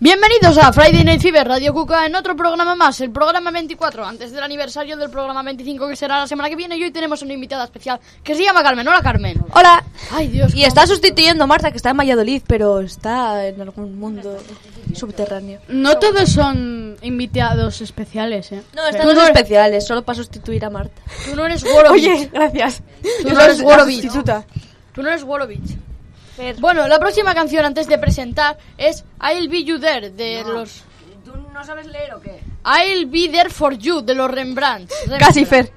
Bienvenidos a Friday Night Fever, Radio Cuca, en otro programa más, el programa 24, antes del aniversario del programa 25, que será la semana que viene. Y hoy tenemos una invitada especial que se llama Carmen. Hola, Carmen. Hola. Ay, Dios. Y está sustituyendo a Marta, que está en Valladolid, pero está en algún mundo subterráneo. No todos son invitados especiales, ¿eh? No, están los especiales, solo para sustituir a Marta. Tú no eres Worovich. Oye, gracias. Tú no eres Worovich. Sustituta. Tú no eres Worovich. Bueno, la próxima canción antes de presentar es I'll Be You There de los... ¿Tú no sabes leer o qué? I'll Be There For You de los Rembrandt. Casi, Fer.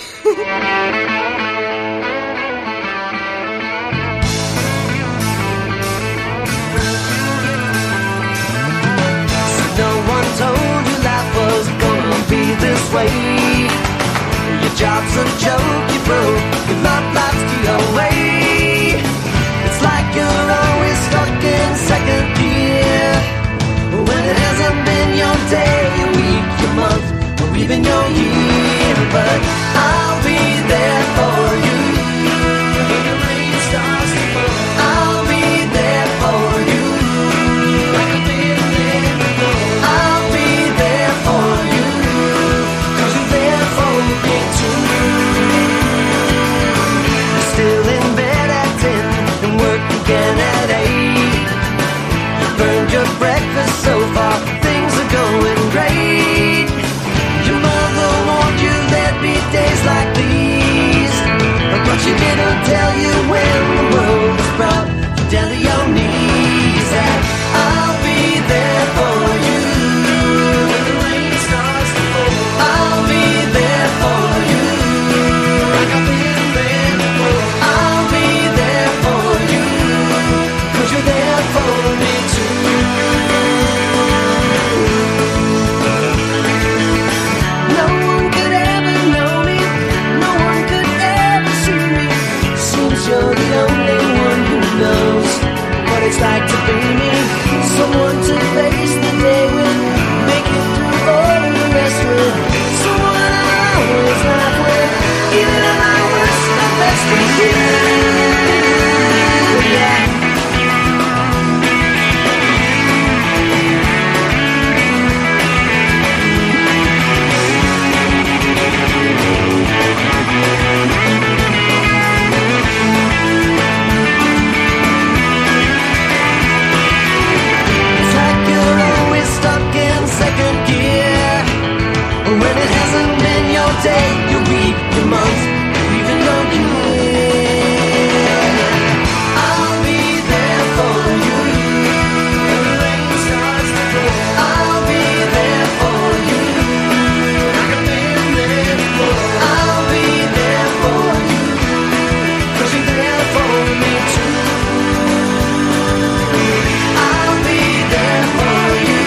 No one told you life was gonna be this way. Your job's a joke, you broke. Your love life's the way. It's like you're always stuck in second gear, when it hasn't been your day, your week, your month, or even your year. But I'll be there for you when the rain starts to fall. I'll be there for you like I've been there before. I'll be there for you 'cause you're there for me too. You're still in bed at 10 and work again at 8. You burned your breakfast so far, things are going great. Your mother warned you there'd be days like these, but she didn't tell you when the world was brought you down to your knees. And I'll be there for you when the rain starts to fall. I'll be there for you like I've been there before. I'll be there for you 'cause you're there for me too. No one could ever know me, no one could ever see me. Seems you're the only one who knows what it's like to be me. Someone to face the day with, make it through all the rest with. Someone I always laugh with, even at my worst, my best with you. Yeah. It's like you're always stuck in second gear, when it hasn't been your day, your week, your month, or even your year. I'll be there for you when the rain starts to fall. I'll be there for you like I've been there before. I'll be there for you 'cause you're there for me too. I'll be there for you.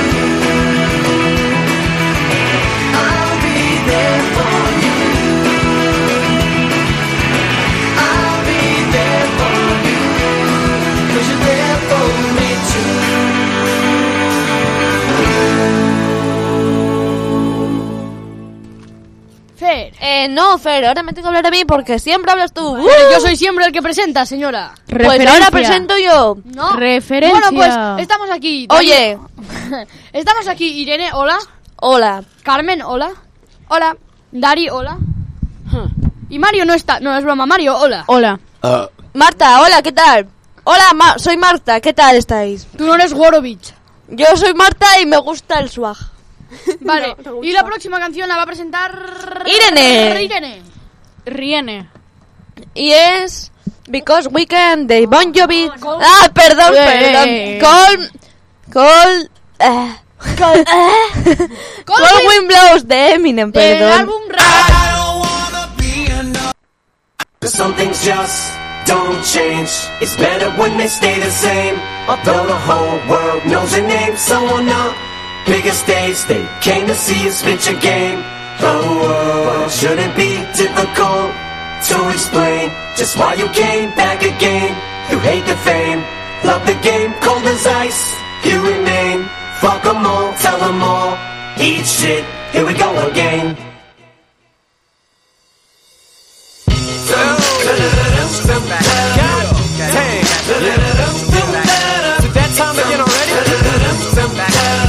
I'll be there for you. I'll be there for you 'cause you're there for me too. Fer. No, Fer, ahora me tengo que hablar a mí porque siempre hablas tú. Pero yo soy siempre el que presenta, señora. Pues ahora presento yo. ¿No? Referencia. Bueno, pues estamos aquí. Oye. Estamos aquí. Irene, hola. Hola. Carmen, hola. Hola. Dari, hola. Y Mario no está. No, es broma. Mario, hola. Hola. Marta, hola, ¿qué tal? Hola, soy Marta, ¿qué tal estáis? Tú no eres Worovich. Yo soy Marta y me gusta el swag. Vale. Y la próxima canción la va a presentar... Irene. Irene. Riene. Y es Because Weekend de Bon Jovi. Call- Perdón. Cold Wind Blows de Eminem, Del perdón. álbum Rap. I don't wanna be enough. But some things just don't change. It's better when they stay the same. Although the whole world knows your name, someone up bigger stage. They came to see you spit your game. Oh, shouldn't be difficult to explain just why you came back again. You hate the fame, love the game, cold as ice. You remain. Fuck 'em all, tell 'em all. Eat shit, here we go again. That time again already?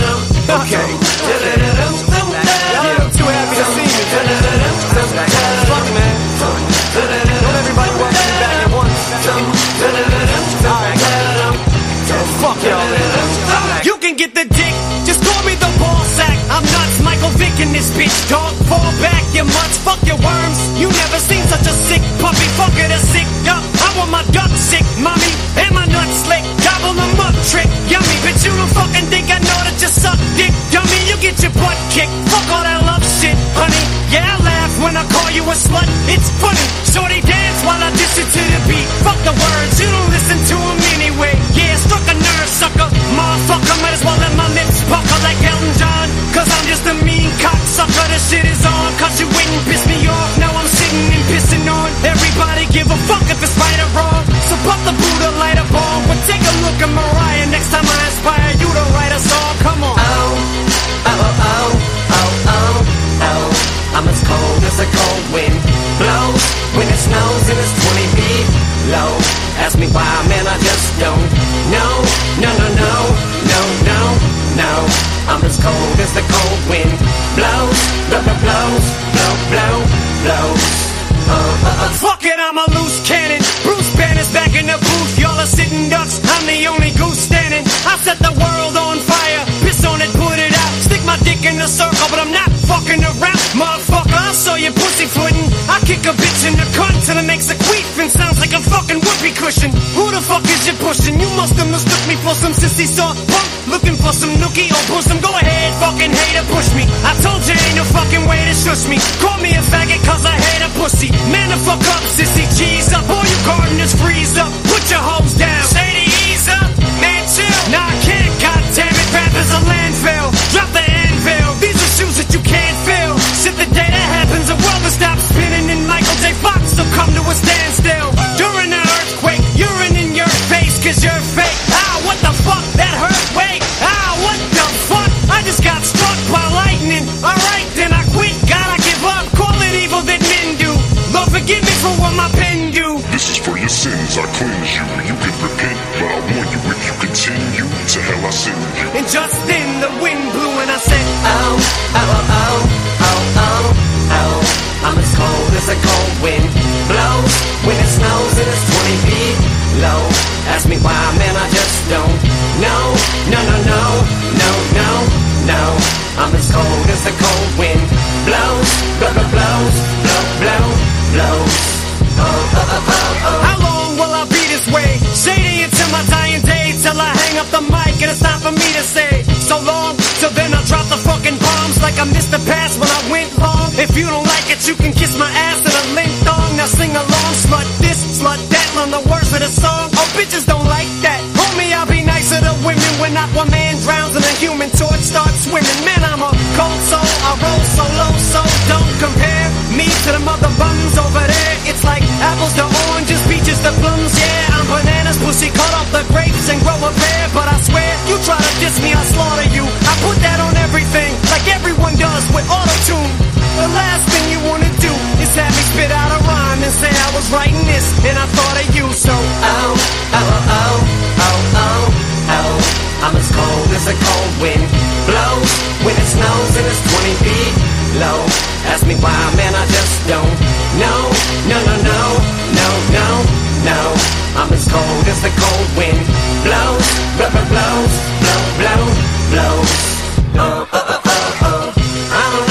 Motherfucker, I'll show you pussyfootin'. I kick a bitch in the cunt till it makes a queef and sounds like a fucking whoopee cushion. Who the fuck is you pushing? You must have mistook me for some sissy soft punk looking for some nookie or bosom. Go ahead, fucking hater, push me. I told you ain't no fucking way to shush me. Call me a faggot cause I hate a pussy. Man, the fuck up, sissy, cheese up. All you gardeners freeze up. Put your hoes down. Shady, ease up. Man, chill. Nah, I can't, goddammit. Rap is a landfill. Drop the anvil. These are shoes that you can't fill. Shit, the day that happens, the world will stop spinning and Michael J. Fox will come to a standstill. During the earthquake, urine in your face cause you're fake. Ah, what the fuck? That hurt, wait. Ah, what the fuck? I just got struck by lightning. Alright, then I quit. Gotta give up. Call it evil that men do. Lord, forgive me for what my pen do. This is for your sins, I cleanse you. You can repent, but I warn you, if you continue, to hell I send you. And just then the wind blew and I said, Oh, oh, oh, oh, oh, oh, oh. I'm as cold as a cold wind blows when it snows and it's 20 feet low. Ask me why, man, I just don't know. No, no, no, no, no, no. I'm as cold as a cold wind blows, blow, blow, blows, blow, blow, blows. Oh, oh, oh, oh, oh. how long will I be this way? Shady until my dying day, till I hang up the mic and it's time for me to say so long, till then I drop the fucking bombs like I missed the pass when I went long. If you don't like it, you can kiss my ass in a link thong. Now sing along, slut this, slut that, learn the words of the song. Oh, bitches don't like that. Homie, I'll be nicer to women when Aquaman drowns and a human torch starts swimming. Man, I'm a cold soul, I roll solo, so don't compare me to the mother bums over there. It's like apples to oranges, peaches to plums, yeah. I'm bananas, pussy, cut off the grapes and grow a pear. But I swear, you try to diss me, I'll slaughter you. I put that on everything, like everyone does with auto-tune. The last thing you wanna do is have me spit out a rhyme and say I was writing this and I thought of you. So Oh, oh, oh, oh, oh, oh. I'm as cold as a cold wind blows when it snows and it's 20 feet low. Ask me why, man, I just don't know. No, no, no, no, no, no. I'm as cold as the cold wind blows, blow, blow, blows, blow, blow, blows. Oh, oh, oh, oh, oh. I don't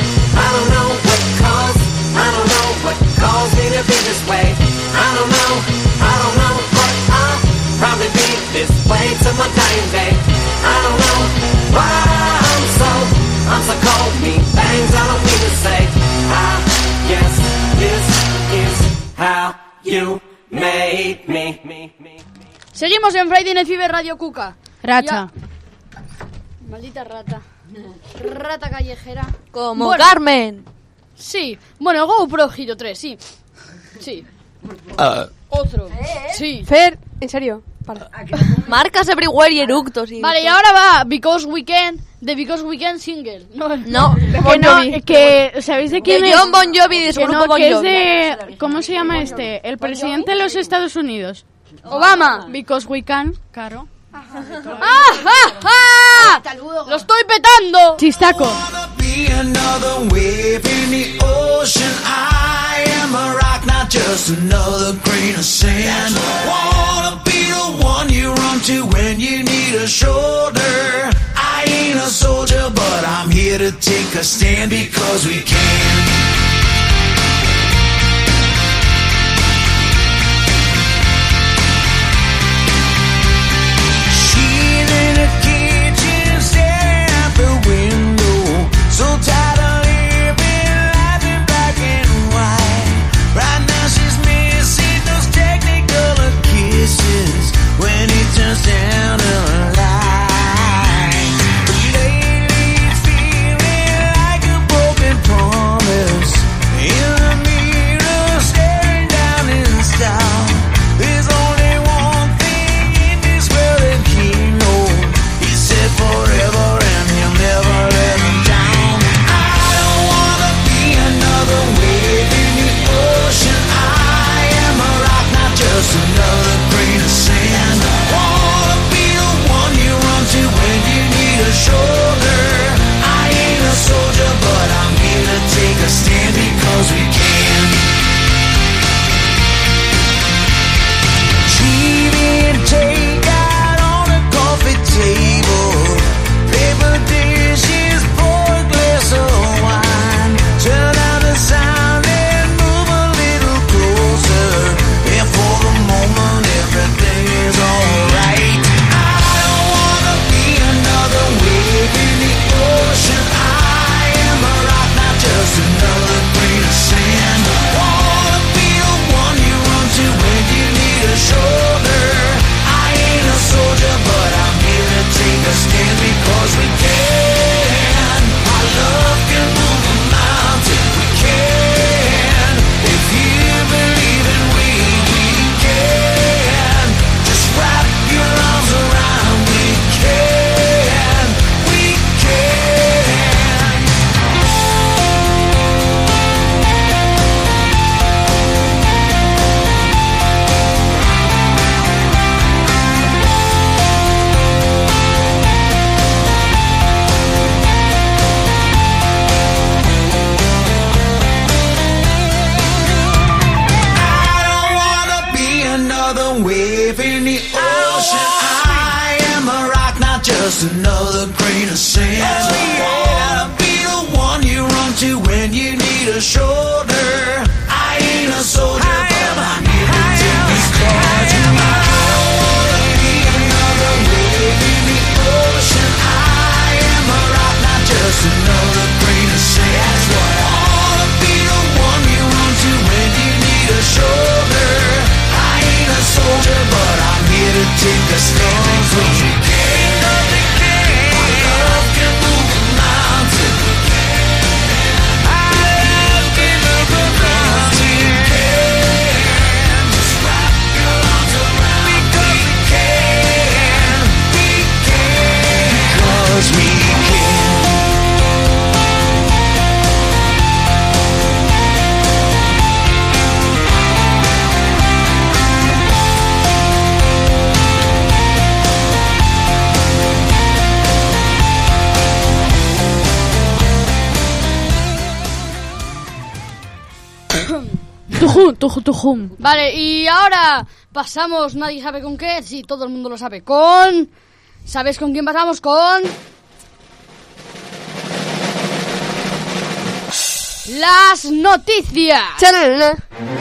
know what caused, I don't know what caused me to be this way. I don't know but I'll probably be this way till my dying day. I don't know why I'm so cold, mean things I don't mean to say. I guess this is how you made me. Seguimos en Friday Night Fever Radio Cuca. Racha. Ya. Maldita rata. Rata callejera. Como Bueno, Carmen. Sí. Bueno, GoPro Hero 3, sí. Sí. Otro. Sí. Fer, en serio, para. Marcas everywhere y eructos. Y Vale, y ahora va Because Weekend, de Because Weekend single. No, Que Bon no, Jovi. que ¿sabéis de quién De es? John Bon Jovi, de su Que grupo no, Bon que es Jovi. de... ¿Cómo se llama este? El presidente de los Estados Unidos. Obama. Because we can, claro. ¡Ah, ah, ah! ¡Lo estoy petando! Chistaco. Be another wave in the ocean. I am a rock, not just another grain of sand. Wanna be the one you run to when you need a shoulder. I ain't a soldier, but I'm here to take a stand because we can. So tired of living life in black and white. Right now she's missing those technicolor kisses when he turns down the light. But lately it's feeling like a broken promise. another grain of sand. I wanna be the one you run to when you need a shoulder. I ain't a soldier, but I'm here to take these claws in my just another grain of sand. That's what I wanna be, the one you run to when you need a shoulder. I ain't a soldier, but I'm here to take the storms when you can. My love can move a mountain. My love can move a mountain. Just wrap your arms around me, because we can. We can. Because we can. Tujum. Vale, y ahora pasamos, nadie sabe con qué, sí, todo el mundo lo sabe, con... ¿Sabes con quién pasamos? Con... las noticias. Chanel.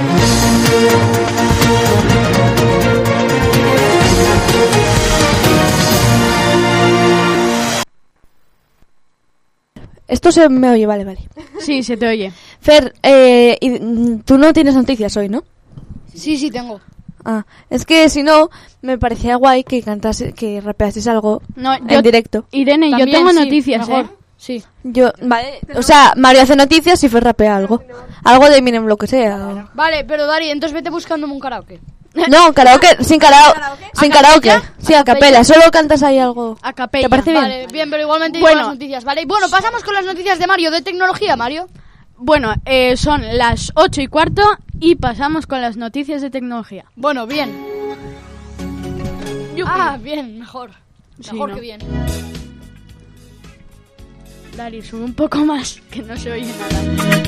Esto se me oye, vale. Sí, se te oye. Fer, tú no tienes noticias hoy, ¿no? Sí, tengo. Ah, es que si no, me parecía guay que rapeases algo en directo. Irene, También, yo tengo sí, noticias, mejor. ¿eh? Sí. Vale, o sea, Mario hace noticias y Fer rapea algo. Algo de Eminem, lo que sea. Vale, pero Dari, entonces vete buscándome un karaoke. No, karaoke, sin karaoke. Sí, a capela, solo cantas ahí algo. A capella. ¿Te parece bien? Vale, bien, pero igualmente digo las noticias, ¿vale? Bueno, pasamos con las noticias de Mario, de tecnología, Mario. Bueno, son las 8:15 y pasamos con las noticias de tecnología. Bueno, bien. Ah, bien, mejor. Sí, Mejor ¿no? que bien. Dari, sube un poco más, que no se oye nada.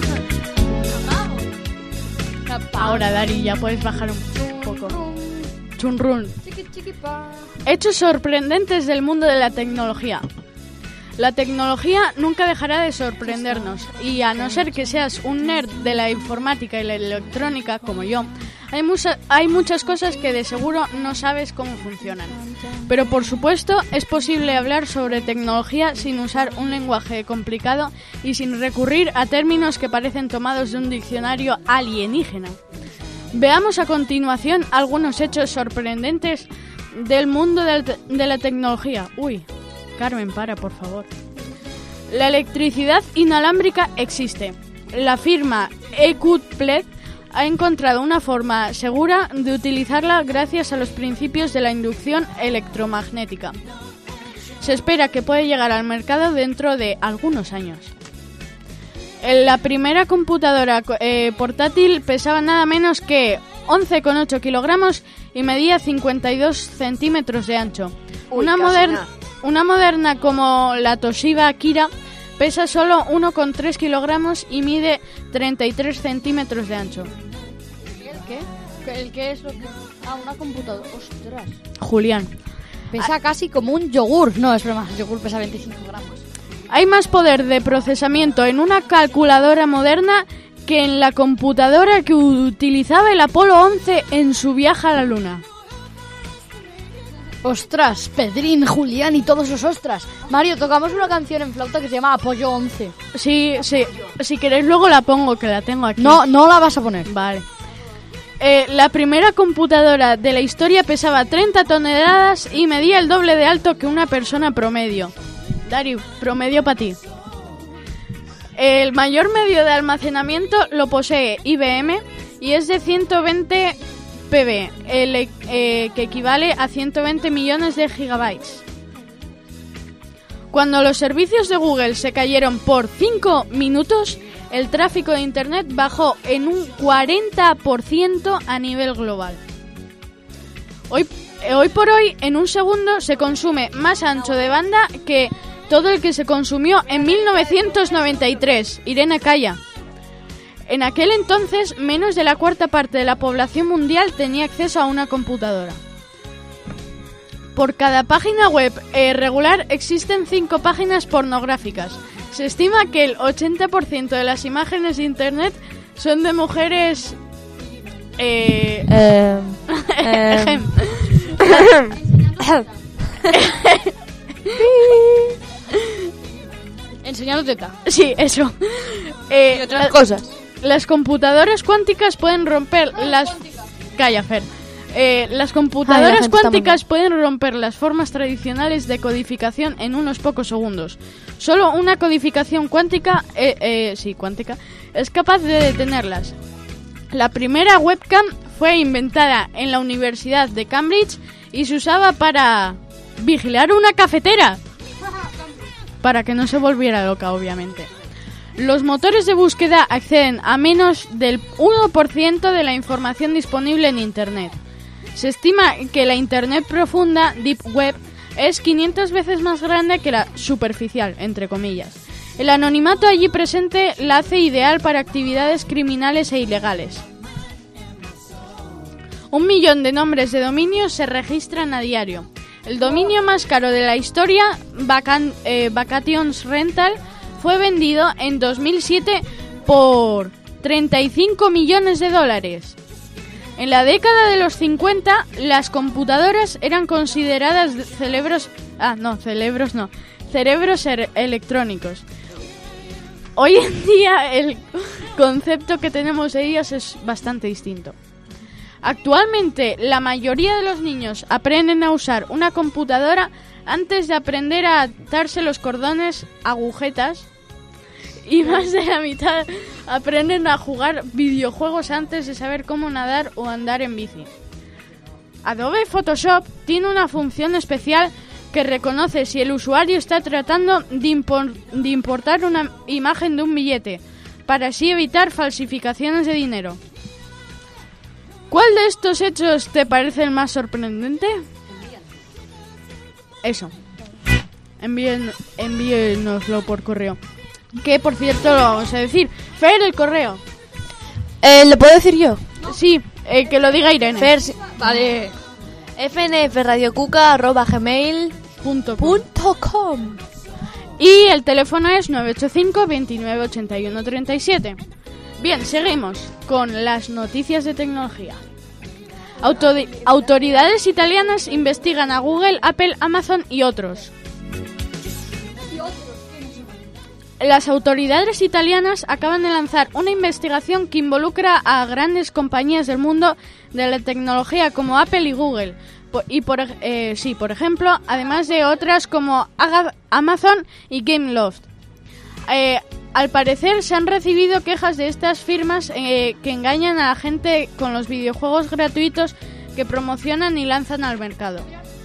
Ahora, Dari, ya puedes bajar un poco. Chunrun. Hechos sorprendentes del mundo de la tecnología. La tecnología nunca dejará de sorprendernos y a no ser que seas un nerd de la informática y la electrónica como yo, hay muchas cosas que de seguro no sabes cómo funcionan. Pero por supuesto es posible hablar sobre tecnología sin usar un lenguaje complicado y sin recurrir a términos que parecen tomados de un diccionario alienígena. Veamos a continuación algunos hechos sorprendentes del mundo de la tecnología. Uy, Carmen, para, por favor. La electricidad inalámbrica existe. La firma Ecupled ha encontrado una forma segura de utilizarla gracias a los principios de la inducción electromagnética. Se espera que pueda llegar al mercado dentro de algunos años. La primera computadora portátil pesaba nada menos que 11,8 kilogramos y medía 52 centímetros de ancho. Una moderna como la Toshiba Akira pesa solo 1,3 kilogramos y mide 33 centímetros de ancho. ¿El qué es lo que...? Ah, una computadora. Ostras. Julián. Pesa casi como un yogur. No, es broma, el yogur pesa 25 gramos. Hay más poder de procesamiento en una calculadora moderna que en la computadora que utilizaba el Apolo 11 en su viaje a la Luna. Ostras, Pedrín, Julián y todos los ostras. Mario, tocamos una canción en flauta que se llama Apoyo 11. Sí, si queréis luego la pongo, que la tengo aquí. No la vas a poner. Vale. La primera computadora de la historia pesaba 30 toneladas y medía el doble de alto que una persona promedio. Dari, promedio para ti. El mayor medio de almacenamiento lo posee IBM y es de 120 PB, que equivale a 120 millones de gigabytes. Cuando los servicios de Google se cayeron por 5 minutos, el tráfico de Internet bajó en un 40% a nivel global. Hoy por hoy, en un segundo, se consume más ancho de banda que todo el que se consumió en 1993. Irene, calla. En aquel entonces, menos de la cuarta parte de la población mundial tenía acceso a una computadora. Por cada página web regular existen 5 páginas pornográficas. Se estima que el 80% de las imágenes de internet son de mujeres... Enseñando teta. Sí, eso. Y otras cosas. Las computadoras cuánticas pueden romper las... Calla, Fer. Las computadoras cuánticas pueden romper las formas tradicionales de codificación en unos pocos segundos. Solo una codificación cuántica, cuántica, es capaz de detenerlas. La primera webcam fue inventada en la Universidad de Cambridge y se usaba para vigilar una cafetera. Para que no se volviera loca, obviamente. Los motores de búsqueda acceden a menos del 1% de la información disponible en Internet. Se estima que la Internet profunda, Deep Web, es 500 veces más grande que la superficial, entre comillas. El anonimato allí presente la hace ideal para actividades criminales e ilegales. 1 millón de nombres de dominio se registran a diario. El dominio más caro de la historia, Vacations Rental, fue vendido en 2007 por $35 millones. En la década de los 50, las computadoras eran consideradas cerebros electrónicos. Hoy en día el concepto que tenemos de ellas es bastante distinto. Actualmente, la mayoría de los niños aprenden a usar una computadora antes de aprender a atarse los cordones, agujetas, y más de la mitad aprenden a jugar videojuegos antes de saber cómo nadar o andar en bici. Adobe Photoshop tiene una función especial que reconoce si el usuario está tratando de importar una imagen de un billete, para así evitar falsificaciones de dinero. ¿Cuál de estos hechos te parece el más sorprendente? Eso. Envíenoslo por correo. Que, por cierto, lo vamos a decir. Fer, el correo. ¿Lo puedo decir yo? Sí, que lo diga Irene. Fer, vale. fnfradiocuca@gmail.com. Y el teléfono es 985 29 81 37. Bien, seguimos con las noticias de tecnología. Autoridades italianas investigan a Google, Apple, Amazon y otros. Las autoridades italianas acaban de lanzar una investigación que involucra a grandes compañías del mundo de la tecnología como Apple y Google. Por ejemplo, además de otras como Amazon y Gameloft. Al parecer se han recibido quejas de estas firmas que engañan a la gente con los videojuegos gratuitos que promocionan y lanzan al mercado.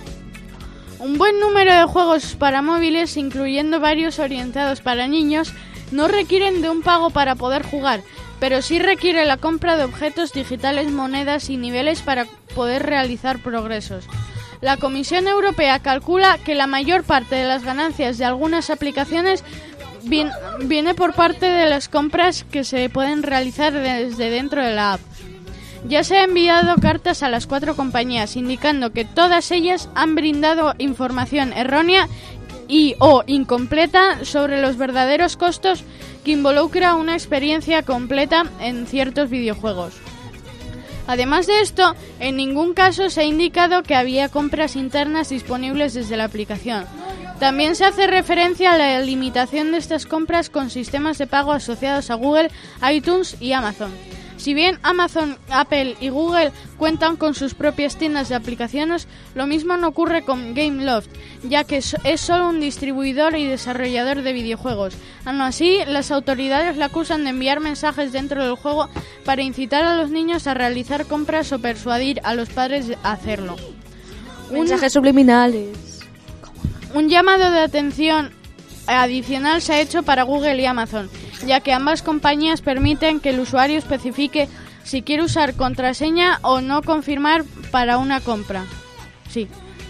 Un buen número de juegos para móviles, incluyendo varios orientados para niños, no requieren de un pago para poder jugar, pero sí requiere la compra de objetos digitales, monedas y niveles para poder realizar progresos. La Comisión Europea calcula que la mayor parte de las ganancias de algunas aplicaciones viene por parte de las compras que se pueden realizar desde dentro de la app. Ya se ha enviado cartas a las 4 compañías indicando que todas ellas han brindado información errónea y o incompleta sobre los verdaderos costos que involucra una experiencia completa en ciertos videojuegos. Además de esto, en ningún caso se ha indicado que había compras internas disponibles desde la aplicación. También se hace referencia a la limitación de estas compras con sistemas de pago asociados a Google, iTunes y Amazon. Si bien Amazon, Apple y Google cuentan con sus propias tiendas de aplicaciones, lo mismo no ocurre con Gameloft, ya que es solo un distribuidor y desarrollador de videojuegos. Aun así, las autoridades la acusan de enviar mensajes dentro del juego para incitar a los niños a realizar compras o persuadir a los padres a hacerlo. Mensajes subliminales. Un llamado de atención adicional se ha hecho para Google y Amazon, ya que ambas compañías permiten que el usuario especifique si quiere usar contraseña o no confirmar para una compra. Sí,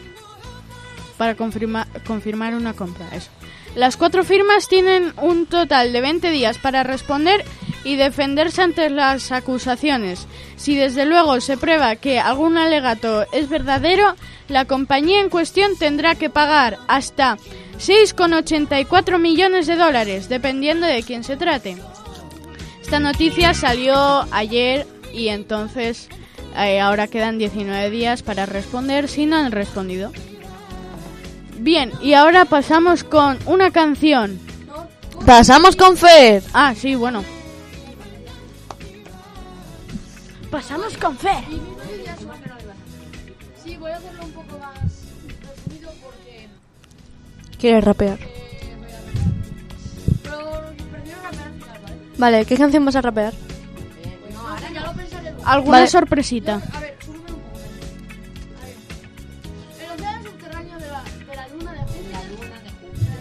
para confirmar una compra, eso. Las 4 firmas tienen un total de 20 días para responder y defenderse ante las acusaciones. Si desde luego se prueba que algún alegato es verdadero, la compañía en cuestión tendrá que pagar hasta 6,84 millones de dólares, dependiendo de quién se trate. Esta noticia salió ayer y entonces ahora quedan 19 días para responder si no han respondido. Bien, y ahora pasamos con una canción. Pasamos con Fer. Ah, sí, bueno. Pasamos con Fer. Sí, voy a hacerlo un poco más resumido porque... ¿Quieres rapear? Pero prefiero rapear al final, ¿vale? Vale, ¿qué canción vas a rapear? No, ahora ya lo pensaré luego. ¿Alguna Vale. sorpresita? A ver, súbeme un poco. A ver. El océano subterráneo de la luna de Júpiter. La luna de Júpiter.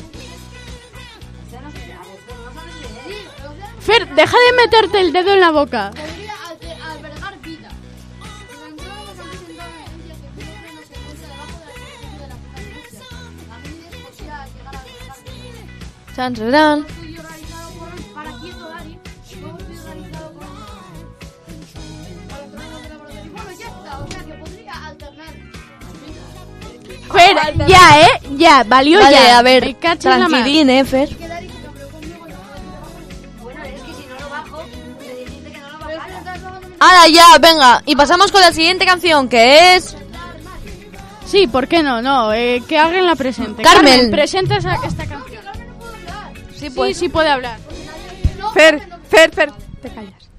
Sí, el océano Fer, deja de meterte el dedo en la boca. podría albergar vida. Durante todos los han presentado evidencias que el océano se encuentra debajo de la superficie de la Rusia. También podría llegar a albergar vida. Chan, chan. Estudio realizado por para quieto Dari. Nuevo estudio realizado por astrónomos de laboratorio. Y bueno, ya está. O sea que podría alternar. Fer, ya, ya, valió Vale, ya. a ver, Me cacho en la mar. tranquilín, Fer. Que Dari se cabreó conmigo y Bueno, es que si no lo bajo, me dijiste que no lo pero es que bajara. estás bajando mi... Ahora ya, venga. Y pasamos con la siguiente canción, que es... Sí, ¿por qué no? No, que alguien la presente. Carmen. Presenta esta canción. Sí, Sí, sí puede hablar. Fer, te callas.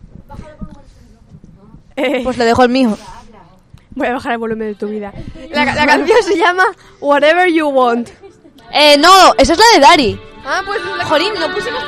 Pues le dejo el mío. Voy a bajar el volumen de tu vida. La canción se llama Whatever You Want. No, esa es la de Dari. Ah, pues la... Jolín, no pusimos...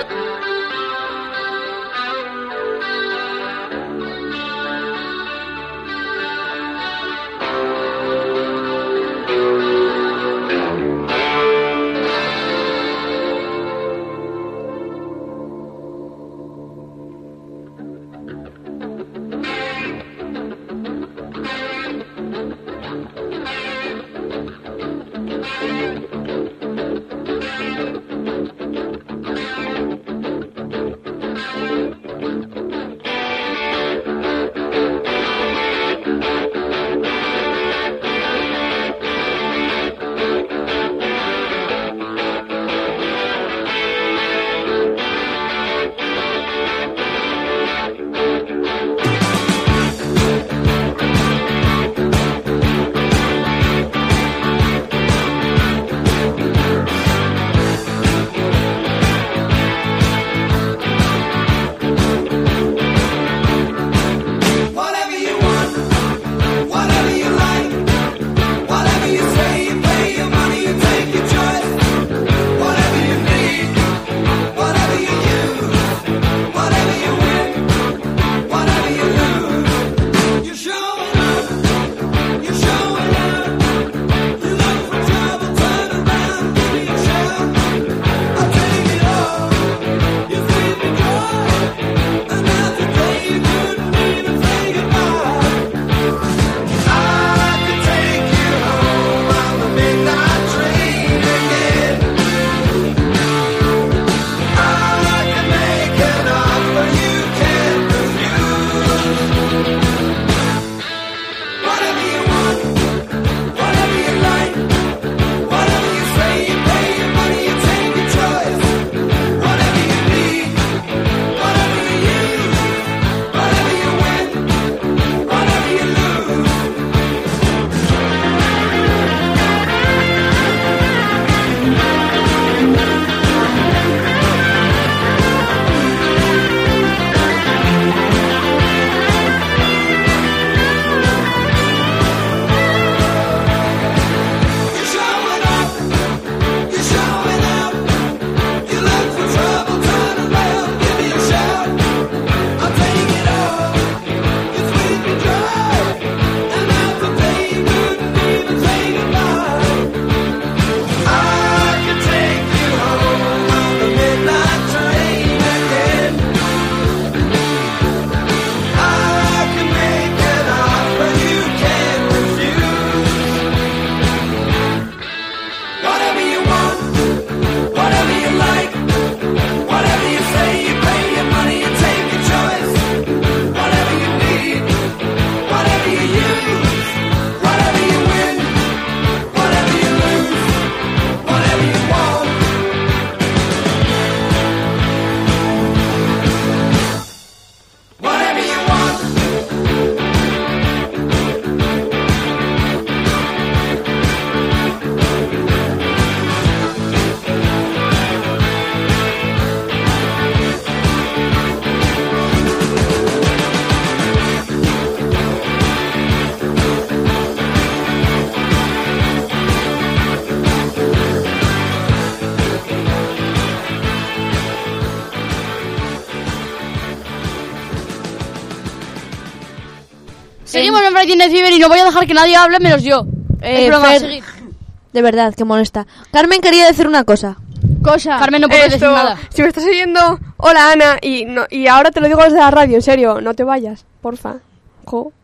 Carmen tiene Fever y no voy a dejar que nadie hable menos yo. Es broma, Fer, seguid. de verdad, que molesta. Carmen quería decir una cosa. Carmen no puede decir nada. Si me estás oyendo, hola Ana, y ahora te lo digo desde la radio, en serio, no te vayas, porfa. Jo.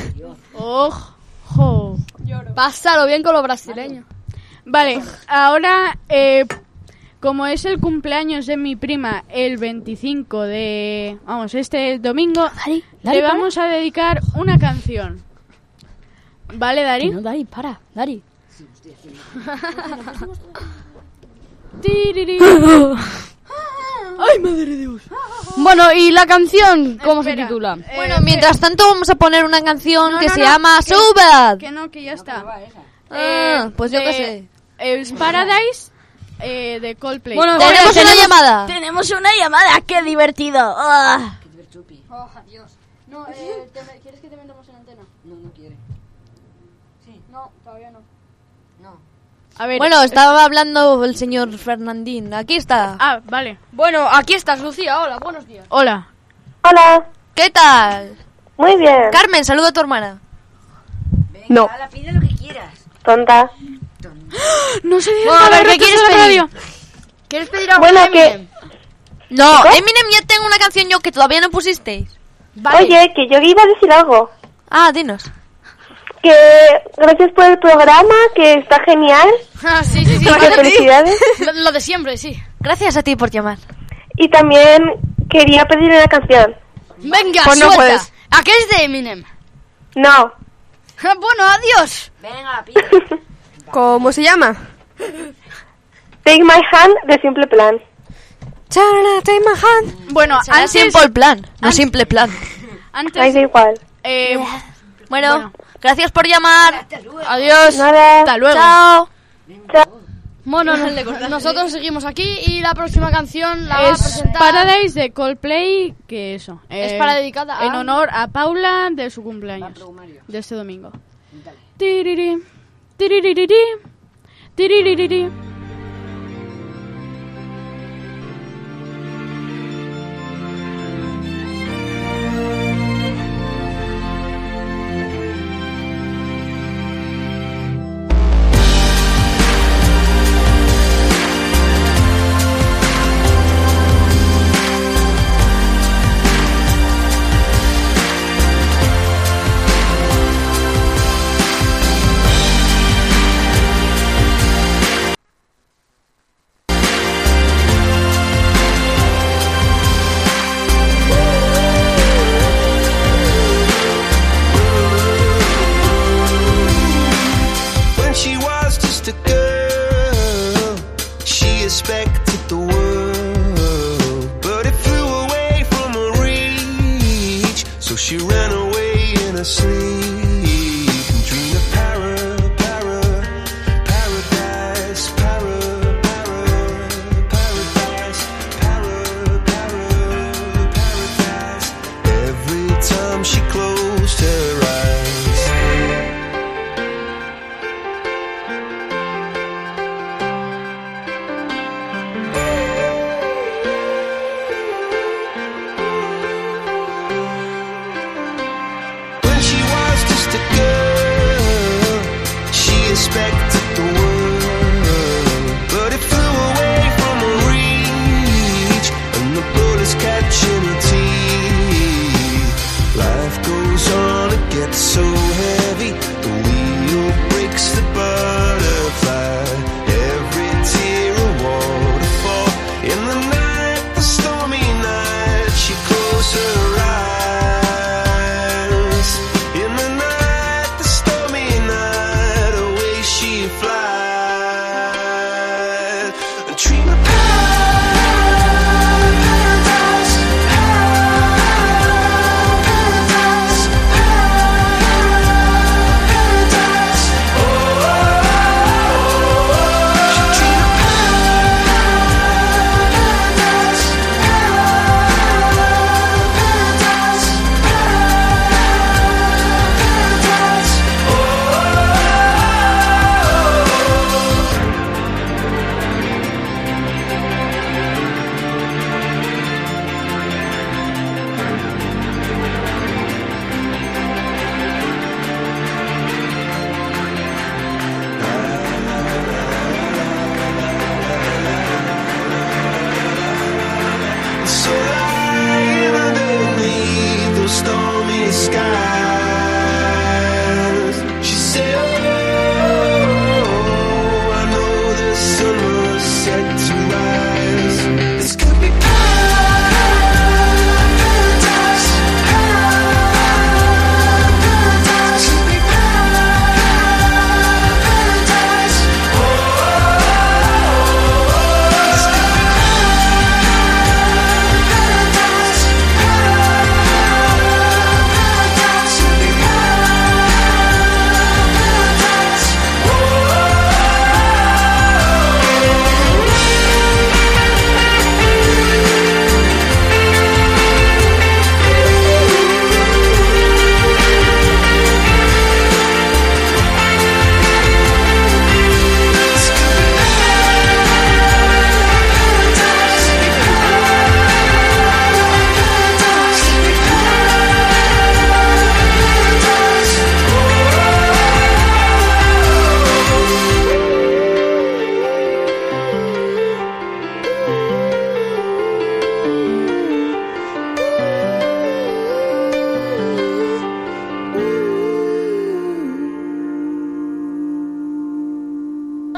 Ojo. Pásalo bien con los brasileños. Vale, ahora, como es el cumpleaños de mi prima el 25 de... Vamos, este domingo, le vamos a dedicar una canción. ¿Vale, Dari? No, Dari, para, Dari. Tiriri. ¡Ay, madre de Dios! Bueno, ¿y la canción cómo se titula? Bueno, mientras tanto vamos a poner una canción No, que no, se no, llama que- So Bad. Que ya está. Pues yo qué sé. Es Paradise de Coldplay. Bueno, Tenemos una llamada. Tenemos una llamada, qué divertido. Ah. Oh, Dios. No, ¿quieres que te metamos en antena? No quiere. Sí. No, todavía no. A ver. Bueno, estaba hablando el señor Fernandín. Aquí está. Ah, vale. Bueno, aquí estás, Lucía. Hola, buenos días. Hola. Hola, ¿Qué tal? muy bien. Carmen, saluda a tu hermana. No. Ala, pide lo que quieras. Tonta. No se dice Bueno, a nada ver, ¿qué de quieres la pedir? radio. ¿Quieres pedir algo Bueno, de Eminem? No, Eminem, ya tengo una canción yo que todavía no pusisteis. Vale. Oye, que yo iba a decir algo. Ah, dinos. Que gracias por el programa, que está genial. Ah, sí. Muchas felicidades. Lo de siempre, sí. Gracias a ti por llamar. Y también quería pedir una canción. Venga, Pues no suelta. puedes. ¿A qué es de Eminem? No. Bueno, adiós. Venga, pide. ¿Cómo se llama? Take My Hand de Simple Plan. Charla, take my hand. Bueno, Será antes... simple plan, no simple plan. Antes... Ay, da igual. Bueno, gracias por llamar. Adiós. Nada. Hasta luego. Chao. Chao. Bueno, nosotros seguimos aquí y la próxima canción la va a Es presentar. Paradise de Coldplay, que eso. Es para dedicada a... En honor a Paula de su cumpleaños. De este domingo. Tiriri, tiriririri, tiriririri. When she was just a girl, she expected the world, but it flew away from her reach. So she ran away in her sleep and dreamed of paradise, paradise. Every time she closed her eyes. When she was just a girl, she expected the world, but it flew away from her reach, and the bullets catching her teeth. Life goes on, it gets so heavy, the wheel breaks the butterfly. Every tear a waterfall. In the night, the stormy night, she closed her eyes. In the night, the stormy night, away she flies. A dream of paradise, paradise, paradise. Oh, she dreamed of paradise, paradise, paradise.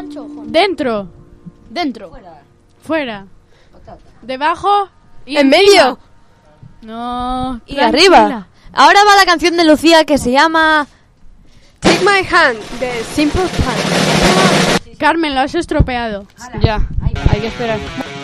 dicho, Juan? Dentro. Dentro. Fuera. Debajo. Y ¿En encima. medio? No. Y tranquila. arriba. Ahora va la canción de Lucía que se llama Take My Hand, de Simple Plan. Carmen, lo has estropeado. Ya, hay que esperar.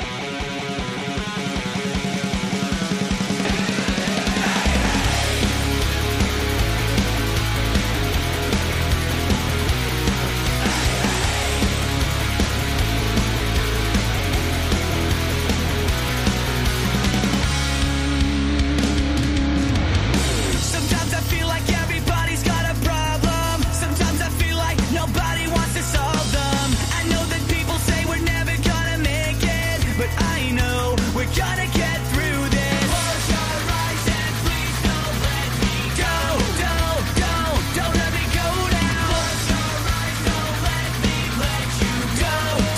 Sometimes I feel like everybody's got a problem. Sometimes I feel like nobody wants to solve them. I know that people say we're never gonna make it, but I know we're gonna get through this. Close your eyes and please don't let me go. Don't let me go now. Close your eyes, don't let me let you go.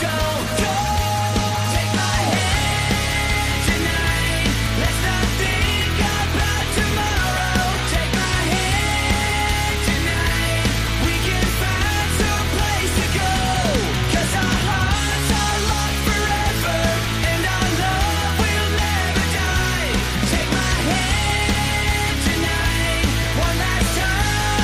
Take my hand tonight. Let's not think about tomorrow. Take my hand tonight. We can find some place to go. 'Cause our hearts are locked forever, and our love will never die. Take my hand tonight, one last time.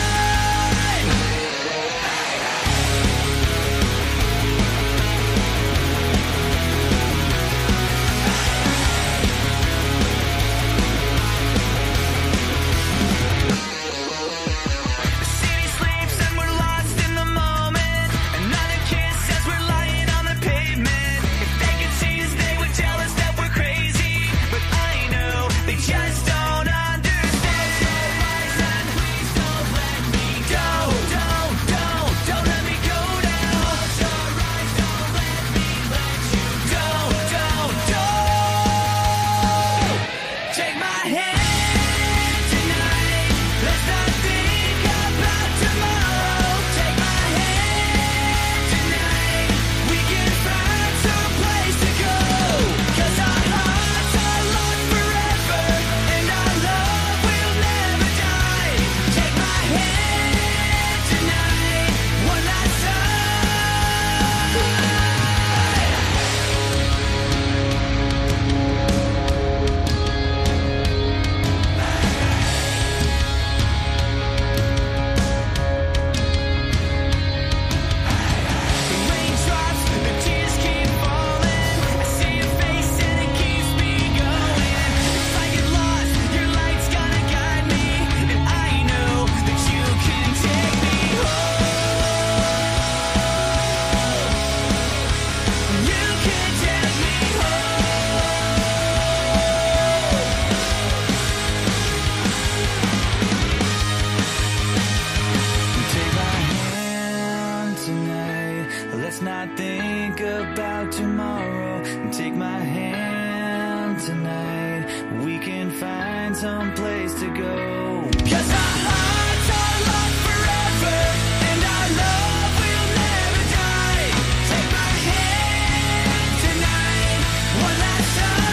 The city sleeps and we're lost in the moment. Another kiss as we're lying on the pavement. If they could see us, they would tell us that we're crazy. But I know they just don't understand. Please don't let me go. Don't let me go now. Close your eyes, don't let me let you go. Take my hand tonight. Let's not think about tomorrow. Take my hand tonight. We can find some place to go. 'Cause our hearts are locked forever, and our love will never die. Take my hand tonight, one last time. The rain drops, the tears keep falling. I see your face and it keeps me going. If I get lost, your light's gonna guide me, and I know that you can take me home. You can take me home. Take my hand tonight. Let's not think about tomorrow. Take my hand tonight. We can find some place to go. 'Cause our hearts are locked forever, and our love will never die. Take my hand tonight, one last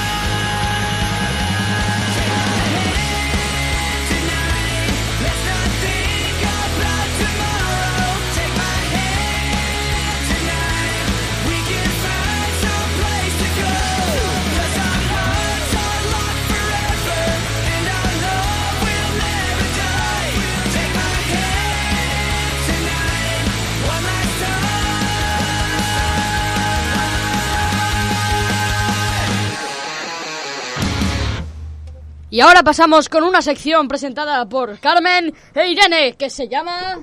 time. Take my hand tonight. Let's not think about tomorrow. Take my hand tonight. We can find some place to go. 'Cause our hearts are locked forever, and our love will never die. Take my hand tonight, one last time. Y ahora pasamos con una sección presentada por Carmen e Irene, que se llama...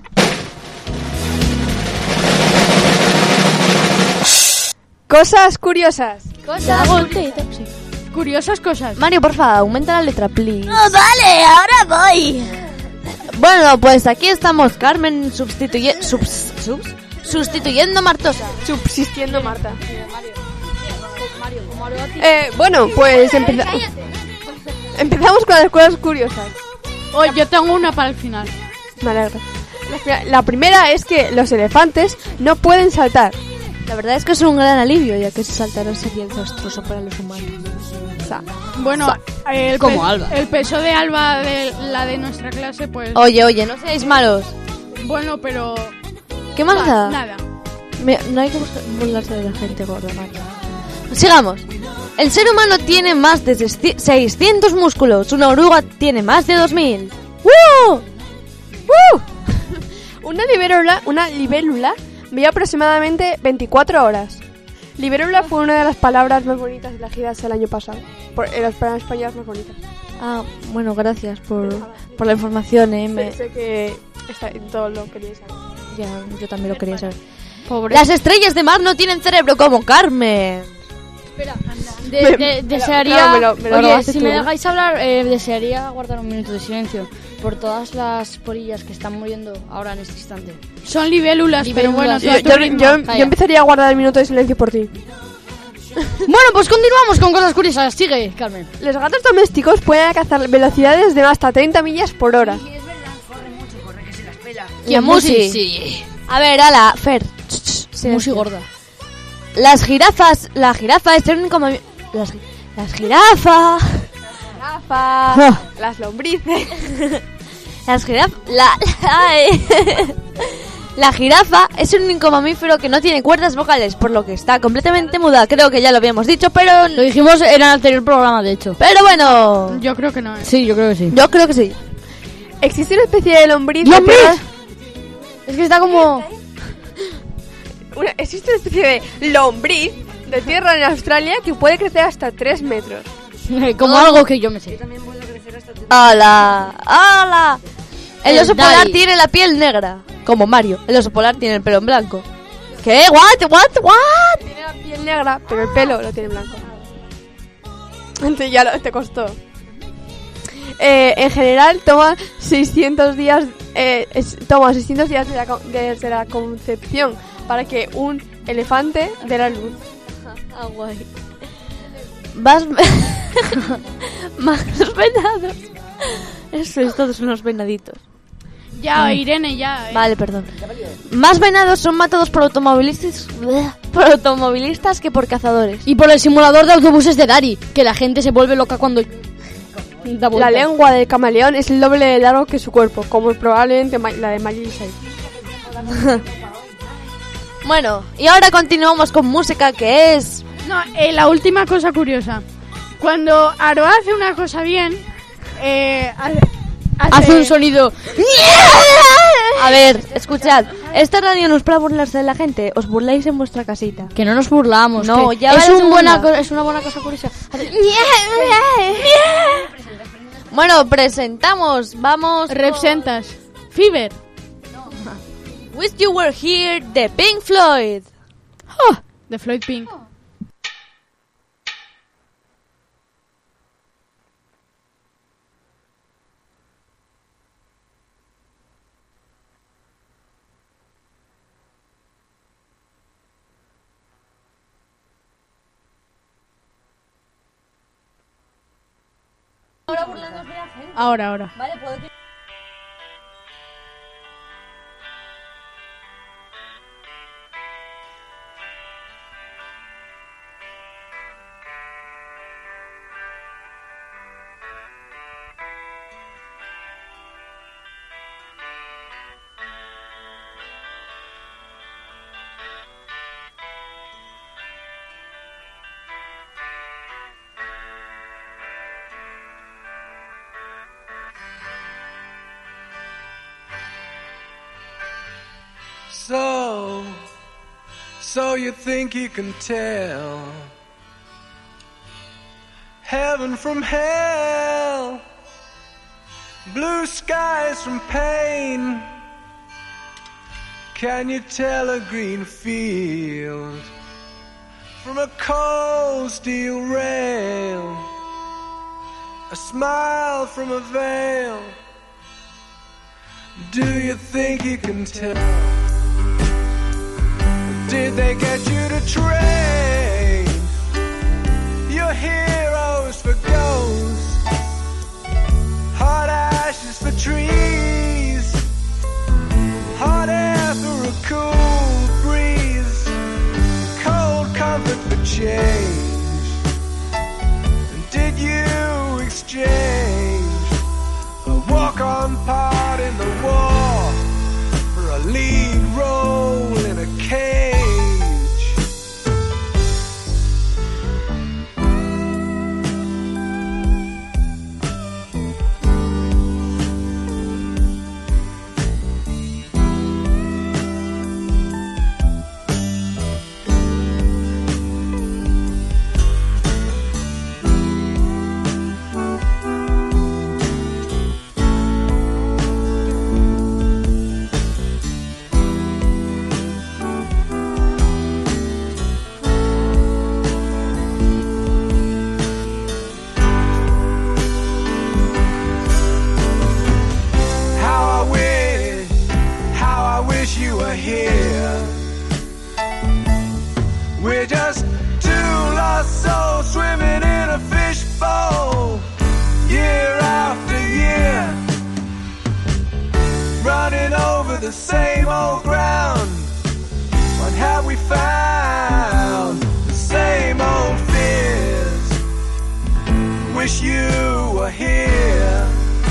Cosas curiosas. Curiosas cosas. Mario, porfa, aumenta la letra, please. Oh, vale, ahora voy. Bueno, pues aquí estamos, Carmen sustituyendo a Martosa. Subsistiendo Marta. Bueno, pues empezamos con las cosas curiosas. Oh, yo tengo una para el final. Me alegro. La primera es que los elefantes no pueden saltar. La verdad es que es un gran alivio, ya que si saltaran sería desastroso para los humanos. Bueno, como Alba. El peso de Alba, de la de nuestra clase, pues... Oye, no seáis malos. Bueno, pero... ¿Qué más da? Nada. No hay que burlarse de la gente gorda, Mario. Sigamos. El ser humano tiene más de 600 músculos. Una oruga tiene más de 2000. ¡Woo! ¡Woo! Una libélula vive aproximadamente 24 horas. Libélula fue una de las palabras más bonitas elegidas el año pasado. En las palabras españolas más bonitas. Ah, bueno, gracias por la información, Sé que todo lo queríais saber. Ya, yo también lo quería saber. Pobre. Las estrellas de mar no tienen cerebro como Carmen. Espera, desearía... Oye, si me dejáis hablar, desearía guardar un minuto de silencio por todas las polillas que están muriendo ahora en este instante. Son libélulas, pero bueno... Yo empezaría a guardar el minuto de silencio por ti. Bueno, pues continuamos con cosas curiosas. Sigue, Carmen. Los gatos domésticos pueden alcanzar velocidades de hasta 30 millas por hora. Sí, es verdad, corre mucho, corre que se las pela. Y a Musi. Sí. A ver, ala, Fer. Musi gorda. La jirafa es el único las jirafas. Las lombrices. La jirafa es el único mamífero que no tiene cuerdas vocales, por lo que está completamente muda. Creo que ya lo habíamos dicho, pero... Lo dijimos en el anterior programa, de hecho. Pero bueno... Yo creo que no. Sí, yo creo que sí. Yo creo que sí. Existe una especie de lombriz... ¡Lombriz! Es que está como... Existe una especie de lombriz de tierra en Australia que puede crecer hasta 3 metros. Como algo que yo me sé. Yo también puedo crecer hasta... ¡Hala! El oso polar Daddy. tiene la piel negra, como Mario. El oso polar tiene el pelo en blanco. ¿Qué? ¿What? Tiene la piel negra, pero el pelo lo tiene blanco. Entonces ya te costó. En general toma 600 días desde la concepción para que un elefante dé la luz. Ah, guay. Más venados. Todos son los venaditos. Ya, Irene, ya. Vale, perdón. Más venados son matados por automovilistas que por cazadores. Y por el simulador de autobuses de Dari, que la gente se vuelve loca cuando da La vueltas. lengua del camaleón es el doble de largo que su cuerpo, como probablemente la de Miley Cyrus. Bueno, y ahora continuamos con música, que es... No, la última cosa curiosa. Cuando Aroa hace una cosa bien, Hace un sonido. A ver, escuchad. Esta radio no es para burlarse de la gente. Os burláis en vuestra casita. Que no nos burlamos. No, que ya va es, la es segunda. una buena cosa curiosa. Bueno, presentamos. Vamos. Representas. Fever. Wish You Were Here de Pink Floyd. Oh, de Floyd Pink. Ahora. Vale, puedo que... So you think you can tell heaven from hell, blue skies from pain? Can you tell a green field from a cold steel rail, a smile from a veil? Do you think you can tell? Did they get you to trade your heroes for ghosts, hot ashes for trees, hot air for a cool breeze, cold comfort for change? And did you exchange a walk-on part in the war for a lead role in a cage? We're just two lost souls swimming in a fishbowl, year after year, running over the same old ground. What have we found? The same old fears. Wish you were here.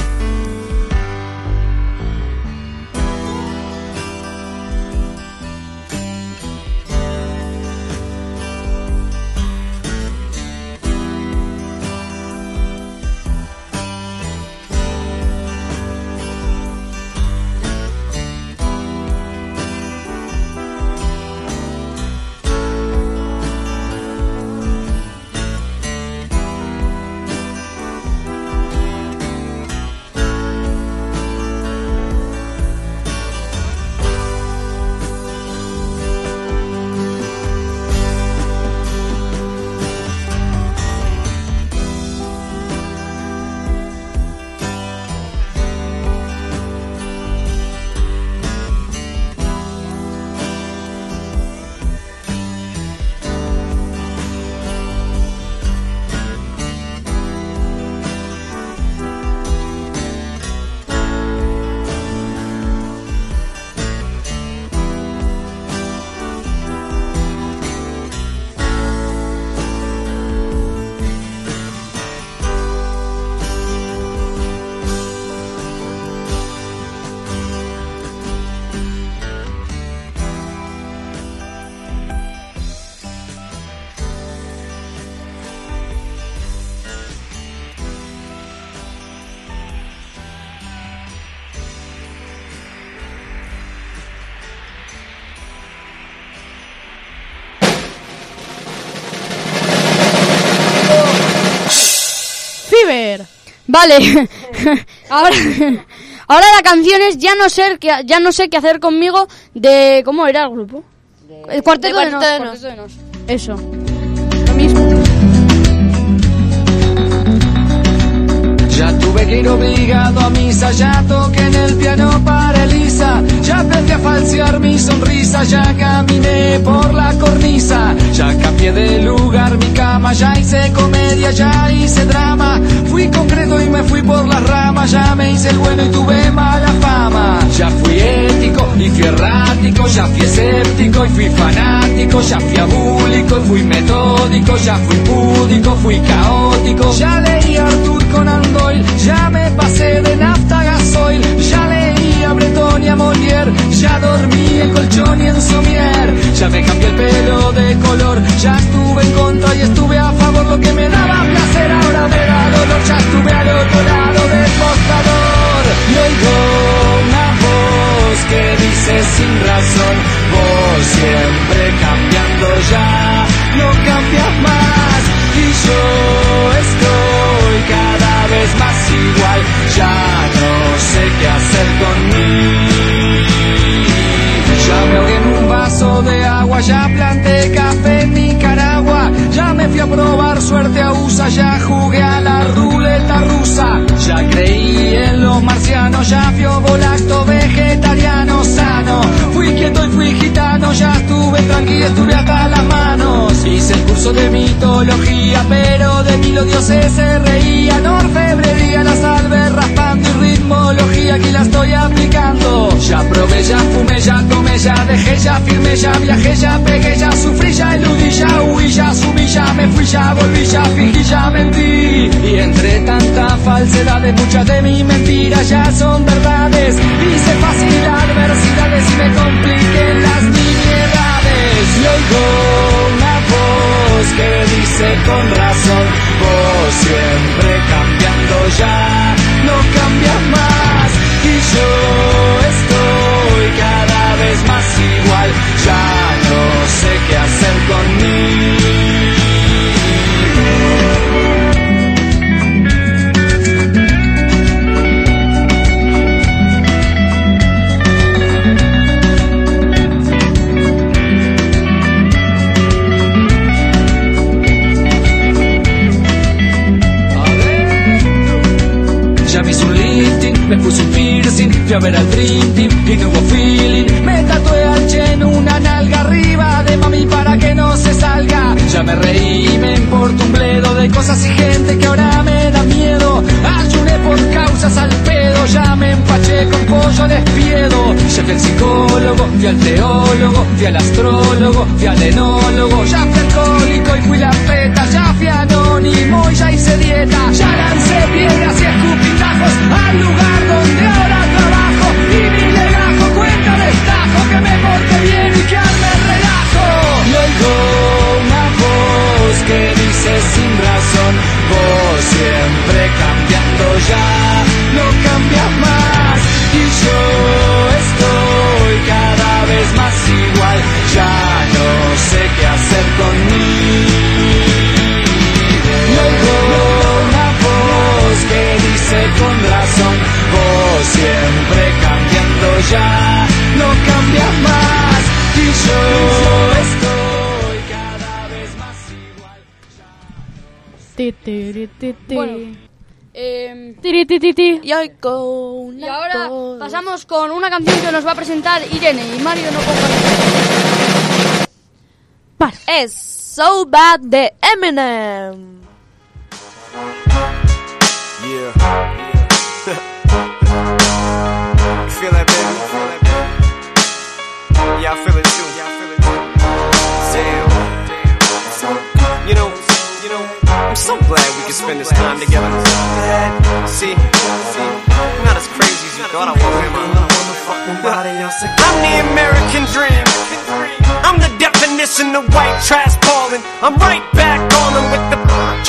Vale. Ahora la canción es ya no sé qué hacer conmigo de ¿cómo era el grupo? El Cuarteto de Nos. Eso. Lo mismo. Ya tuve que ir obligado a misa, ya toqué en el piano para Elisa, ya aprendí a falsear mi sonrisa, ya caminé por la cornisa, ya cambié de lugar mi cama, ya hice comedia, ya hice drama, fui concreto y me fui por las ramas, ya me hice el bueno y tuve mala fama, ya fui ético y fui errático, ya fui escéptico y fui fanático, ya fui abúlico y fui metódico, ya fui púdico, fui caótico, ya leí a Arthur Conan Doyle, ya me pasé de nafta a gasoil, ya leí a Breton y a Molière, ya dormí en colchón y en somier, ya me cambié el pelo de color, ya estuve en contra y estuve a favor, lo que me daba placer ahora me da dolor, ya estuve al otro lado del mostrador, y oigo una voz que dice sin razón, vos siempre cambiando ya, no cambias más, y yo estoy cada vez más igual, ya no sé qué hacer conmigo. Ya me ahogué en un vaso de agua, ya planté café en Nicaragua, ya me fui a probar suerte a USA, ya jugué a la ruleta rusa, ya creí en los marcianos, ya fui ovolacto vegetariano sano, fui quieto y fui gitano, ya estuve tranquilo, estuve hasta las manos, hice el curso de mitología, pero de mí los dioses se reían, orfebrería, la salve raspando y ritmología, aquí la estoy aplicando, ya probé, ya fumé, ya tomé, ya dejé, ya firmé, ya viajé, ya pegué, ya sufrí, ya eludí, ya huí, ya subí, ya me fui, ya volví, ya fingí, ya mentí, y entre tanta falsedades, muchas de mis mentiras ya son verdades, hice fácil adversidades y me compliqué las nimiedades, y oigo una voz que dice con razón, vos siempre cambiando ya, no cambias más, y yo estoy cada vez más igual, ya no sé qué hacer conmigo. Ya me hice un lifting, me puse un piercing, fui a ver al Dream Team y no hubo feeling. Me tatué al Chen una nalga arriba de mami para que no se salga. cosas y gente que ahora me da miedo. Ayuné por causas al pedo, ya me empaché con pollo despiedo. Ya fui al psicólogo, fui al teólogo, fui al astrólogo, fui al enólogo. Ya fui alcohólico y fui la feta, ya fui anónimo y ya hice dieta. Ya lancé piedras y escupitajos al lugar donde ahora trabajo. Y mi legajo cuenta destajo que me porte bien y que arme el relajo. Y oigo una voz que dice sin razón: vos siempre cambiando, ya no cambias más. Y yo estoy cada vez más igual, ya no sé qué hacer con mí. Y oigo una voz que dice con razón: vos siempre cambiando, ya no cambias más. Y yo estoy cada vez más igual. Bueno, Y ahora pasamos con una canción que nos va a presentar Irene y Mario no compone. Es So Bad de Eminem. Yeah. You feel that, baby? Yeah, I feel it too. Damn. You know, I'm so glad we could spend this time together. See, I'm not as crazy as you thought I was, am I? I'm the American dream. I'm the definition of white trash ballin'. I'm right back on them with the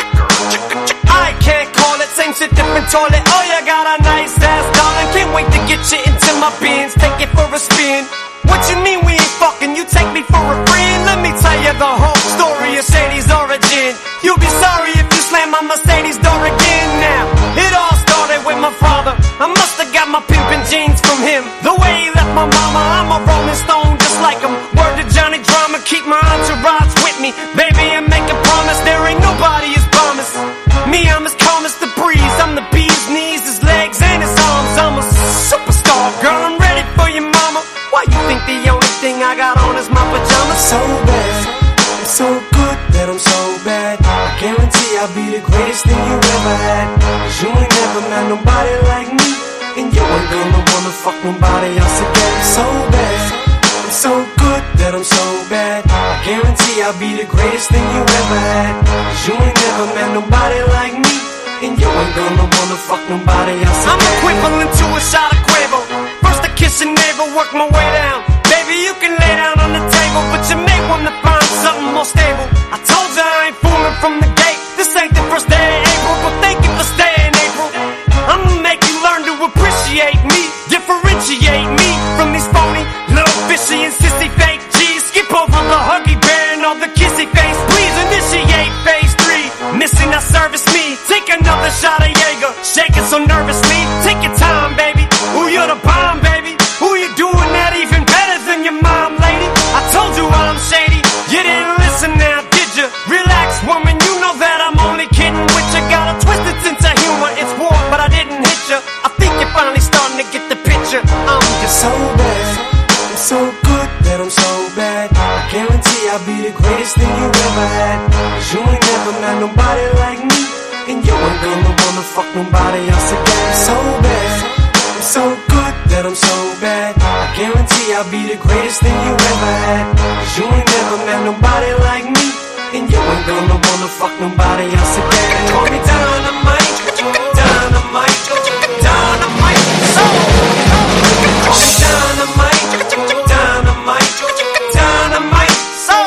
I can't call it, same shit, different toilet. Oh, you got a nice ass, darling. Can't wait to get you into my bins, take it for a spin. What you mean we ain't fucking? You take me for a friend? Let me tell you the whole story of Shady's origin. You'll be sorry if you slam my Mercedes door again now. It all started with my father. I must have got my pimpin' jeans from him. The way he left my mama, I'm a rolling stone just like him. Word to Johnny Drama, keep my entourage with me. Baby, and make a promise, there ain't nobody as promised. Me, I'm as calm as the breeze. I'm the bee's knees, his legs, and his arms. I'm a superstar, girl, I'm ready for you, mama. Why you think the only thing I got on is my pajamas? So bad, I'm so good that I'm so bad. I guarantee I'll be the greatest thing you ever had. 'Cause you ain't never met nobody like me, and you ain't gonna wanna fuck nobody else again. So bad, I'm so good that I'm so bad. I guarantee I'll be the greatest thing you ever had. 'Cause you ain't never met nobody like me, and you ain't gonna wanna fuck nobody else again. I'm equivalent to a shot of Quavo. First I kiss your neighbor, work my way down. Baby, you can lay down on the table, but you may wanna find something more stable. I told you I ain't fooling from the gate. This ain't the first day of April, but thank you for staying, April. I'ma make you learn to appreciate me, differentiate me from these phony, little fishy and sissy fake G's. Skip over the huggy bear and all the kissy face. Please initiate phase 3. Missing, now service me. Take another shot of Jaeger, shaking so nervously. Take your time, baby. Ooh, you're the bomb, baby. Ooh, you doing that even better than your mom, lady. I told you I'm shady. You didn't listen now, did you? Relax, woman, you know that I'm only kidding with you. Got a twisted sense of humor, it's war, but I didn't hit you. I think you're finally starting to get the picture. I'm just so bad, I'm so good that I'm so bad. I guarantee I'll be the greatest thing you ever had. 'Cause you ain't never met nobody like me, and you ain't gonna wanna fuck nobody else again. So bad, I'm so good that I'm so bad. I guarantee I'll be the greatest thing you ever had. 'Cause you ain't never met nobody like me, and you ain't gonna wanna fuck nobody else again. Call me dynamite, dynamite, dynamite. So, call me dynamite, dynamite, dynamite. So,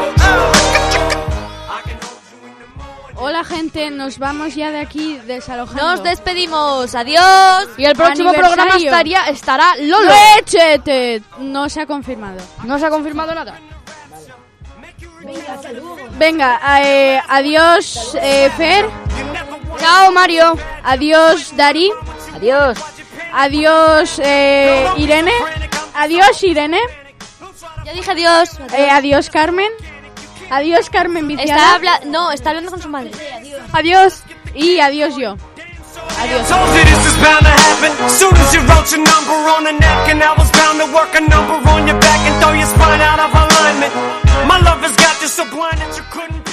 Hola gente, nos vamos ya de aquí desalojando. Nos despedimos, adiós. Y el próximo programa estará Lolo. ¡Echete! No se ha confirmado. No se ha confirmado nada. Venga, adiós Fer. Chao Mario. Adiós Dari. Adiós. Adiós Irene. Adiós Irene. Ya dije adiós. Adiós Carmen. Adiós Carmen Viciana. Está hablando con su madre. Adiós. Y adiós yo. Adiós. Told you this is bound to happen. Soon as you wrote your number on a napkin, I was bound to work a number on your back and throw your spine out of alignment. My love has got you so blind that you couldn't